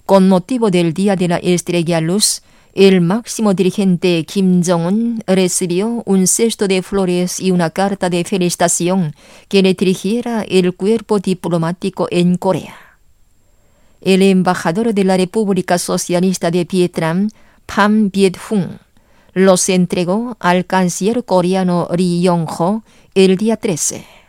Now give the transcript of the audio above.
Con motivo del Día de la Estrella Luz, el máximo dirigente Kim Jong-un recibió un cesto de flores y una carta de felicitación que le dirigiera el cuerpo diplomático en Corea. El embajador de la República Socialista de Vietnam, Pham Viet Hung, los entregó al canciller coreano Ri Yong-ho el día 13.